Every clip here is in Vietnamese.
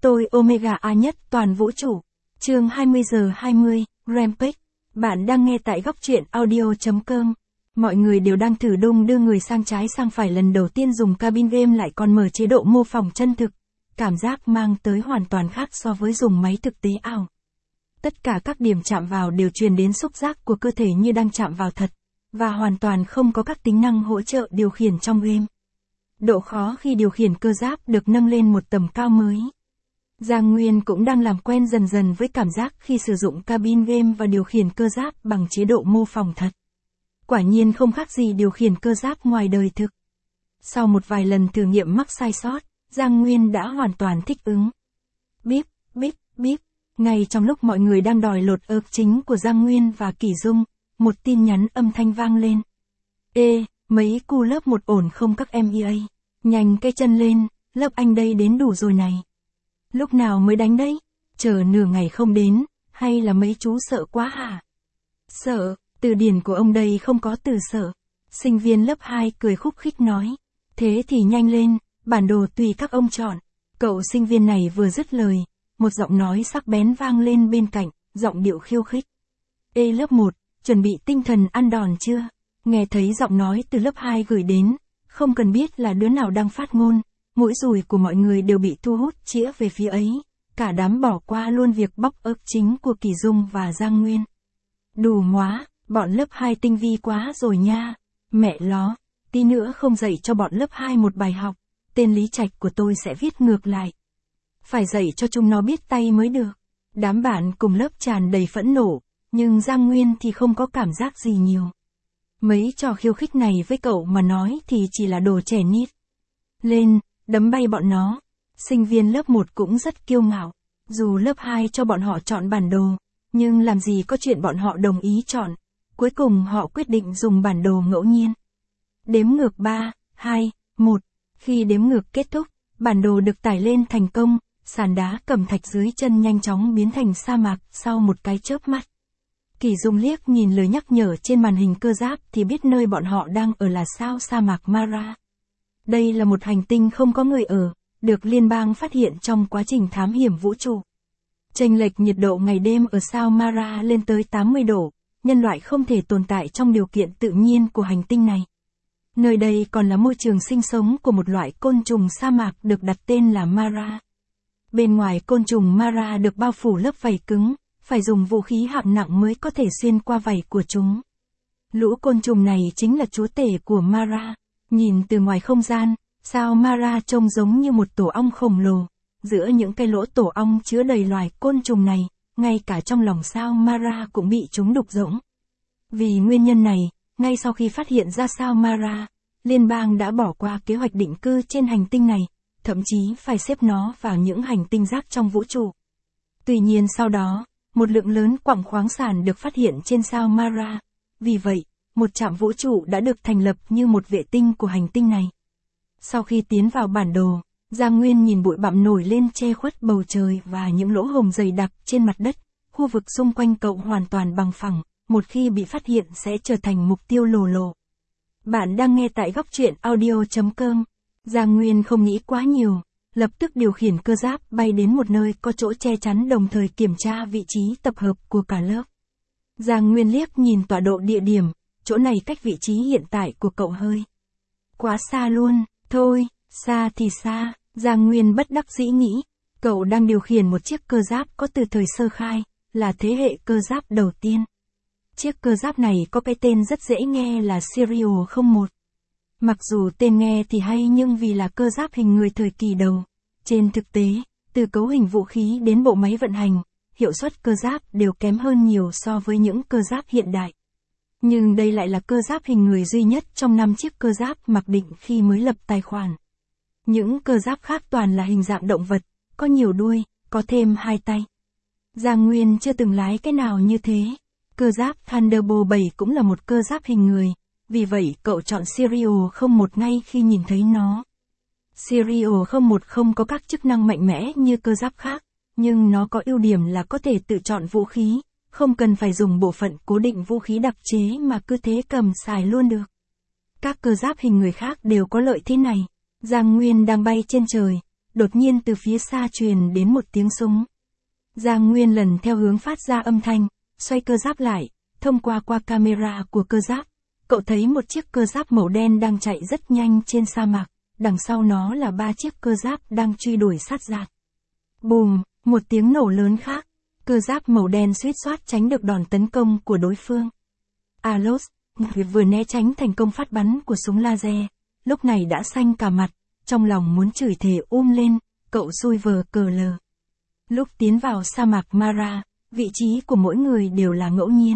Tôi Omega A nhất toàn vũ trụ. Chương 20:20, Rampage. Bạn đang nghe tại góc truyện audio.com. Mọi người đều đang thử đung đưa người sang trái sang phải, lần đầu tiên dùng cabin game lại còn mở chế độ mô phỏng chân thực. Cảm giác mang tới hoàn toàn khác so với dùng máy thực tế ảo. Tất cả các điểm chạm vào đều truyền đến xúc giác của cơ thể như đang chạm vào thật, và hoàn toàn không có các tính năng hỗ trợ điều khiển trong game. Độ khó khi điều khiển cơ giáp được nâng lên một tầm cao mới. Giang Nguyên cũng đang làm quen dần dần với cảm giác khi sử dụng cabin game và điều khiển cơ giáp bằng chế độ mô phỏng thật. Quả nhiên không khác gì điều khiển cơ giáp ngoài đời thực. Sau một vài lần thử nghiệm mắc sai sót, Giang Nguyên đã hoàn toàn thích ứng. Bíp, bíp, bíp. Ngay trong lúc mọi người đang đòi lột ớt chính của Giang Nguyên và Kỷ Dung, một tin nhắn âm thanh vang lên. Ê, mấy cu lớp 1 ổn không các em EA? Nhanh cái chân lên, lớp anh đây đến đủ rồi này. Lúc nào mới đánh đấy? Chờ nửa ngày không đến, hay là mấy chú sợ quá hả? Sợ, từ điển của ông đây không có từ sợ. Sinh viên lớp 2 cười khúc khích nói. Thế thì nhanh lên, bản đồ tùy các ông chọn. Cậu sinh viên này vừa dứt lời, một giọng nói sắc bén vang lên bên cạnh, giọng điệu khiêu khích. Ê lớp 1, chuẩn bị tinh thần ăn đòn chưa? Nghe thấy giọng nói từ lớp 2 gửi đến, không cần biết là đứa nào đang phát ngôn, mũi dùi của mọi người đều bị thu hút chĩa về phía ấy, cả đám bỏ qua luôn việc bóc ớt chính của Kỷ Dung và Giang Nguyên. Đủ móa, bọn lớp 2 tinh vi quá rồi nha, mẹ ló, tí nữa không dạy cho bọn lớp 2 một bài học, tên Lý Trạch của tôi sẽ viết ngược lại. Phải dạy cho chúng nó biết tay mới được. Đám bạn cùng lớp tràn đầy phẫn nộ, nhưng Giang Nguyên thì không có cảm giác gì nhiều. Mấy trò khiêu khích này với cậu mà nói thì chỉ là đồ trẻ nít. Lên, đấm bay bọn nó. Sinh viên lớp 1 cũng rất kiêu ngạo. Dù lớp 2 cho bọn họ chọn bản đồ, nhưng làm gì có chuyện bọn họ đồng ý chọn. Cuối cùng họ quyết định dùng bản đồ ngẫu nhiên. Đếm ngược 3, 2, 1. Khi đếm ngược kết thúc, bản đồ được tải lên thành công, sàn đá cẩm thạch dưới chân nhanh chóng biến thành sa mạc sau một cái chớp mắt. Kỷ Dung liếc nhìn lời nhắc nhở trên màn hình cơ giáp thì biết nơi bọn họ đang ở là sao sa mạc Mara. Đây là một hành tinh không có người ở, được liên bang phát hiện trong quá trình thám hiểm vũ trụ. Chênh lệch nhiệt độ ngày đêm ở sao Mara lên tới 80 độ, nhân loại không thể tồn tại trong điều kiện tự nhiên của hành tinh này. Nơi đây còn là môi trường sinh sống của một loại côn trùng sa mạc được đặt tên là Mara. Bên ngoài côn trùng Mara được bao phủ lớp vảy cứng, phải dùng vũ khí hạng nặng mới có thể xuyên qua vảy của chúng. Lũ côn trùng này chính là chúa tể của Mara. Nhìn từ ngoài không gian, sao Mara trông giống như một tổ ong khổng lồ. Giữa những cái lỗ tổ ong chứa đầy loài côn trùng này, ngay cả trong lòng sao Mara cũng bị chúng đục rỗng. Vì nguyên nhân này, ngay sau khi phát hiện ra sao Mara, liên bang đã bỏ qua kế hoạch định cư trên hành tinh này, thậm chí phải xếp nó vào những hành tinh rác trong vũ trụ. Tuy nhiên sau đó, một lượng lớn quặng khoáng sản được phát hiện trên sao Mara. Vì vậy, một trạm vũ trụ đã được thành lập như một vệ tinh của hành tinh này. Sau khi tiến vào bản đồ, Giang Nguyên nhìn bụi bặm nổi lên che khuất bầu trời và những lỗ hổng dày đặc trên mặt đất. Khu vực xung quanh cậu hoàn toàn bằng phẳng, một khi bị phát hiện sẽ trở thành mục tiêu lồ lộ. Bạn đang nghe tại góc truyện audio.com. Giang Nguyên không nghĩ quá nhiều, lập tức điều khiển cơ giáp bay đến một nơi có chỗ che chắn đồng thời kiểm tra vị trí tập hợp của cả lớp. Giang Nguyên liếc nhìn tọa độ địa điểm, chỗ này cách vị trí hiện tại của cậu hơi quá xa luôn, thôi, xa thì xa, Giang Nguyên bất đắc dĩ nghĩ, cậu đang điều khiển một chiếc cơ giáp có từ thời sơ khai, là thế hệ cơ giáp đầu tiên. Chiếc cơ giáp này có cái tên rất dễ nghe là Serial 01. Mặc dù tên nghe thì hay nhưng vì là cơ giáp hình người thời kỳ đầu, trên thực tế, từ cấu hình vũ khí đến bộ máy vận hành, hiệu suất cơ giáp đều kém hơn nhiều so với những cơ giáp hiện đại. Nhưng đây lại là cơ giáp hình người duy nhất trong 5 chiếc cơ giáp mặc định khi mới lập tài khoản. Những cơ giáp khác toàn là hình dạng động vật, có nhiều đuôi, có thêm 2 tay. Giang Nguyên chưa từng lái cái nào như thế. Cơ giáp Thunderbolt 7 cũng là một cơ giáp hình người, vì vậy cậu chọn Serial 01 ngay khi nhìn thấy nó. Serial 01 không có các chức năng mạnh mẽ như cơ giáp khác, nhưng nó có ưu điểm là có thể tự chọn vũ khí, không cần phải dùng bộ phận cố định vũ khí đặc chế mà cứ thế cầm xài luôn được. Các cơ giáp hình người khác đều có lợi thế này. Giang Nguyên đang bay trên trời, đột nhiên từ phía xa truyền đến một tiếng súng. Giang Nguyên lần theo hướng phát ra âm thanh, xoay cơ giáp lại, thông qua camera của cơ giáp, cậu thấy một chiếc cơ giáp màu đen đang chạy rất nhanh trên sa mạc, đằng sau nó là 3 chiếc cơ giáp đang truy đuổi sát giạt. Bùm, một tiếng nổ lớn khác, cơ giáp màu đen suýt soát tránh được đòn tấn công của đối phương. Alos, người vừa né tránh thành công phát bắn của súng laser, lúc này đã xanh cả mặt, trong lòng muốn chửi thề lên, cậu xui vờ cờ lờ. Lúc tiến vào sa mạc Mara, vị trí của mỗi người đều là ngẫu nhiên.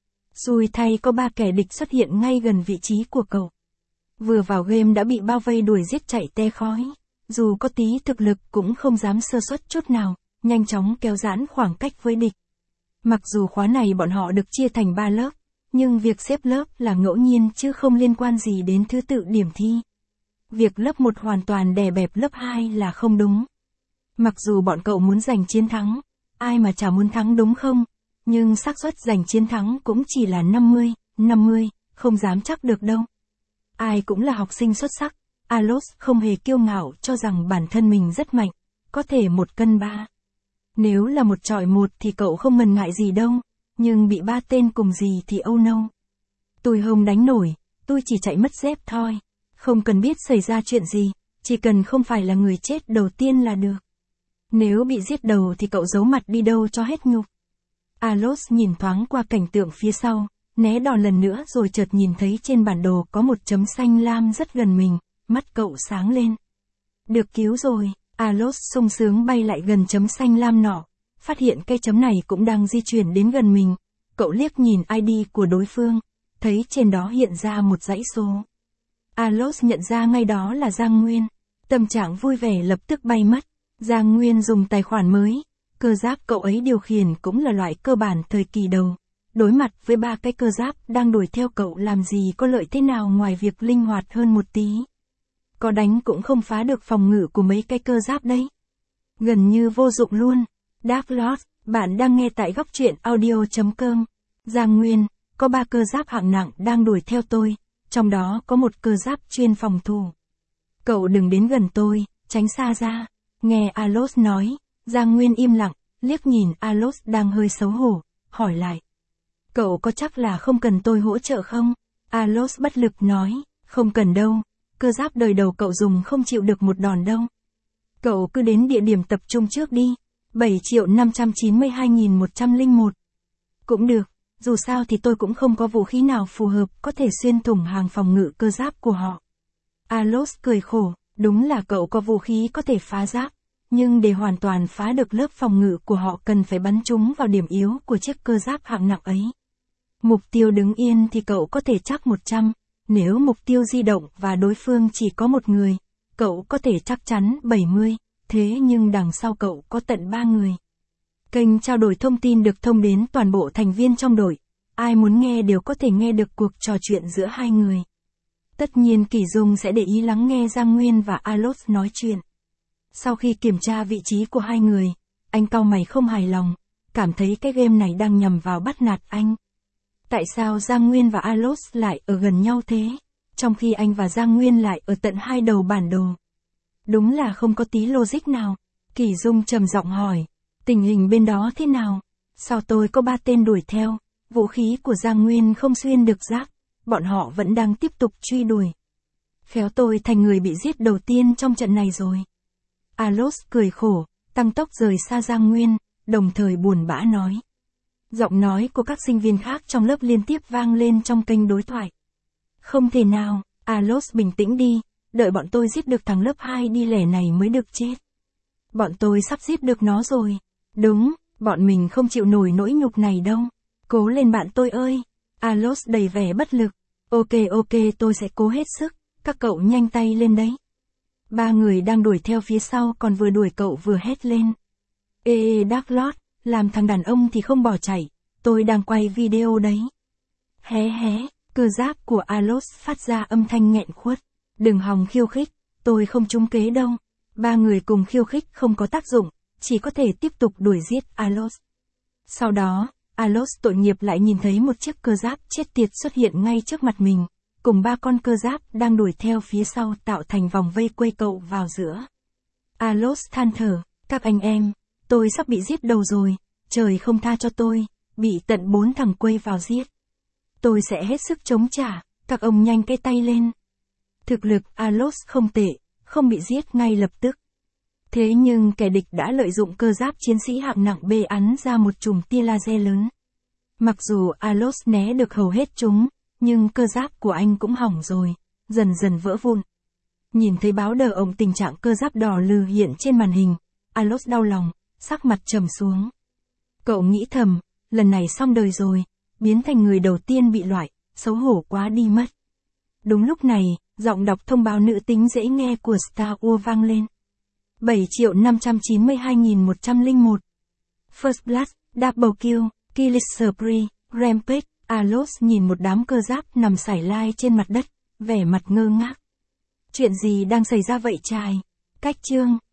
Xui thay có 3 kẻ địch xuất hiện ngay gần vị trí của cậu. Vừa vào game đã bị bao vây đuổi giết chạy te khói, dù có tí thực lực cũng không dám sơ suất chút nào, nhanh chóng kéo giãn khoảng cách với địch. Mặc dù khóa này bọn họ được chia thành 3 lớp, nhưng việc xếp lớp là ngẫu nhiên chứ không liên quan gì đến thứ tự điểm thi. Việc lớp 1 hoàn toàn đè bẹp lớp 2 là không đúng. Mặc dù bọn cậu muốn giành chiến thắng, ai mà chả muốn thắng đúng không? Nhưng xác suất giành chiến thắng cũng chỉ là 50, không dám chắc được đâu. Ai cũng là học sinh xuất sắc, Alos không hề kiêu ngạo cho rằng bản thân mình rất mạnh, có thể 1 cân 3. Nếu là 1 chọi 1 thì cậu không ngần ngại gì đâu, nhưng bị 3 tên cùng gì thì oh no. Tôi không đánh nổi, tôi chỉ chạy mất dép thôi, không cần biết xảy ra chuyện gì, chỉ cần không phải là người chết đầu tiên là được. Nếu bị giết đầu thì cậu giấu mặt đi đâu cho hết nhục. Alos nhìn thoáng qua cảnh tượng phía sau, né đòn lần nữa rồi chợt nhìn thấy trên bản đồ có một chấm xanh lam rất gần mình, mắt cậu sáng lên. Được cứu rồi, Alos sung sướng bay lại gần chấm xanh lam nọ, phát hiện cây chấm này cũng đang di chuyển đến gần mình. Cậu liếc nhìn ID của đối phương, thấy trên đó hiện ra một dãy số. Alos nhận ra ngay đó là Giang Nguyên, tâm trạng vui vẻ lập tức bay mất. Giang Nguyên dùng tài khoản mới, cơ giáp cậu ấy điều khiển cũng là loại cơ bản thời kỳ đầu. Đối mặt với 3 cái cơ giáp đang đuổi theo cậu làm gì có lợi thế nào ngoài việc linh hoạt hơn một tí. Có đánh cũng không phá được phòng ngự của mấy cái cơ giáp đấy. Gần như vô dụng luôn. Dark Lord, bạn đang nghe tại góc truyện audio.com. Giang Nguyên, có 3 cơ giáp hạng nặng đang đuổi theo tôi, trong đó có một cơ giáp chuyên phòng thủ. Cậu đừng đến gần tôi, tránh xa ra. Nghe Alos nói, Giang Nguyên im lặng, liếc nhìn Alos đang hơi xấu hổ, hỏi lại. Cậu có chắc là không cần tôi hỗ trợ không? Alos bất lực nói, không cần đâu, cơ giáp đời đầu cậu dùng không chịu được một đòn đâu. Cậu cứ đến địa điểm tập trung trước đi, 7.592.101. Cũng được, dù sao thì tôi cũng không có vũ khí nào phù hợp có thể xuyên thủng hàng phòng ngự cơ giáp của họ. Alos cười khổ, đúng là cậu có vũ khí có thể phá giáp, nhưng để hoàn toàn phá được lớp phòng ngự của họ cần phải bắn trúng vào điểm yếu của chiếc cơ giáp hạng nặng ấy. Mục tiêu đứng yên thì cậu có thể chắc 100, nếu mục tiêu di động và đối phương chỉ có một người, cậu có thể chắc chắn 70, thế nhưng đằng sau cậu có tận 3 người. Kênh trao đổi thông tin được thông đến toàn bộ thành viên trong đội, ai muốn nghe đều có thể nghe được cuộc trò chuyện giữa 2 người. Tất nhiên Kỷ Dung sẽ để ý lắng nghe Giang Nguyên và Alos nói chuyện. Sau khi kiểm tra vị trí của 2 người, anh cau mày không hài lòng, cảm thấy cái game này đang nhằm vào bắt nạt anh. Tại sao Giang Nguyên và Alos lại ở gần nhau thế, trong khi anh và Giang Nguyên lại ở tận 2 đầu bản đồ? Đúng là không có tí logic nào. Kỷ Dung trầm giọng hỏi, tình hình bên đó thế nào? Sao tôi có 3 tên đuổi theo, vũ khí của Giang Nguyên không xuyên được giáp, bọn họ vẫn đang tiếp tục truy đuổi. Khéo tôi thành người bị giết đầu tiên trong trận này rồi. Alos cười khổ, tăng tốc rời xa Giang Nguyên, đồng thời buồn bã nói. Giọng nói của các sinh viên khác trong lớp liên tiếp vang lên trong kênh đối thoại. Không thể nào, Alos bình tĩnh đi, đợi bọn tôi giết được thằng lớp 2 đi lẻ này mới được chết. Bọn tôi sắp giết được nó rồi. Đúng, bọn mình không chịu nổi nỗi nhục này đâu. Cố lên bạn tôi ơi. Alos đầy vẻ bất lực. Ok, tôi sẽ cố hết sức, các cậu nhanh tay lên đấy. 3 người đang đuổi theo phía sau còn vừa đuổi cậu vừa hét lên. Ê Dark Lord, làm thằng đàn ông thì không bỏ chạy, tôi đang quay video đấy. Hé, cơ giáp của Alos phát ra âm thanh nghẹn khuất. Đừng hòng khiêu khích, tôi không trúng kế đâu. 3 người cùng khiêu khích không có tác dụng, chỉ có thể tiếp tục đuổi giết Alos. Sau đó, Alos tội nghiệp lại nhìn thấy một chiếc cơ giáp chết tiệt xuất hiện ngay trước mặt mình, cùng 3 con cơ giáp đang đuổi theo phía sau tạo thành vòng vây quây cậu vào giữa. Alos than thở, các anh em, tôi sắp bị giết đầu rồi, trời không tha cho tôi, bị tận 4 thằng quây vào giết. Tôi sẽ hết sức chống trả, các ông nhanh cái tay lên. Thực lực Alos không tệ, không bị giết ngay lập tức. Thế nhưng kẻ địch đã lợi dụng cơ giáp chiến sĩ hạng nặng B ắn ra một chùm tia laser lớn. Mặc dù Alos né được hầu hết chúng, nhưng cơ giáp của anh cũng hỏng rồi, dần dần vỡ vụn. Nhìn thấy báo đờ ổng tình trạng cơ giáp đỏ lừ hiện trên màn hình, Alos đau lòng, sắc mặt trầm xuống. Cậu nghĩ thầm, lần này xong đời rồi, biến thành người đầu tiên bị loại, xấu hổ quá đi mất. Đúng lúc này, giọng đọc thông báo nữ tính dễ nghe của Star Wars vang lên. 7.592.101 First Blood, Double Kill, Killer Spree, Rampage. Alos nhìn một đám cơ giáp nằm sải lai trên mặt đất, vẻ mặt ngơ ngác. Chuyện gì đang xảy ra vậy trai? Cách chương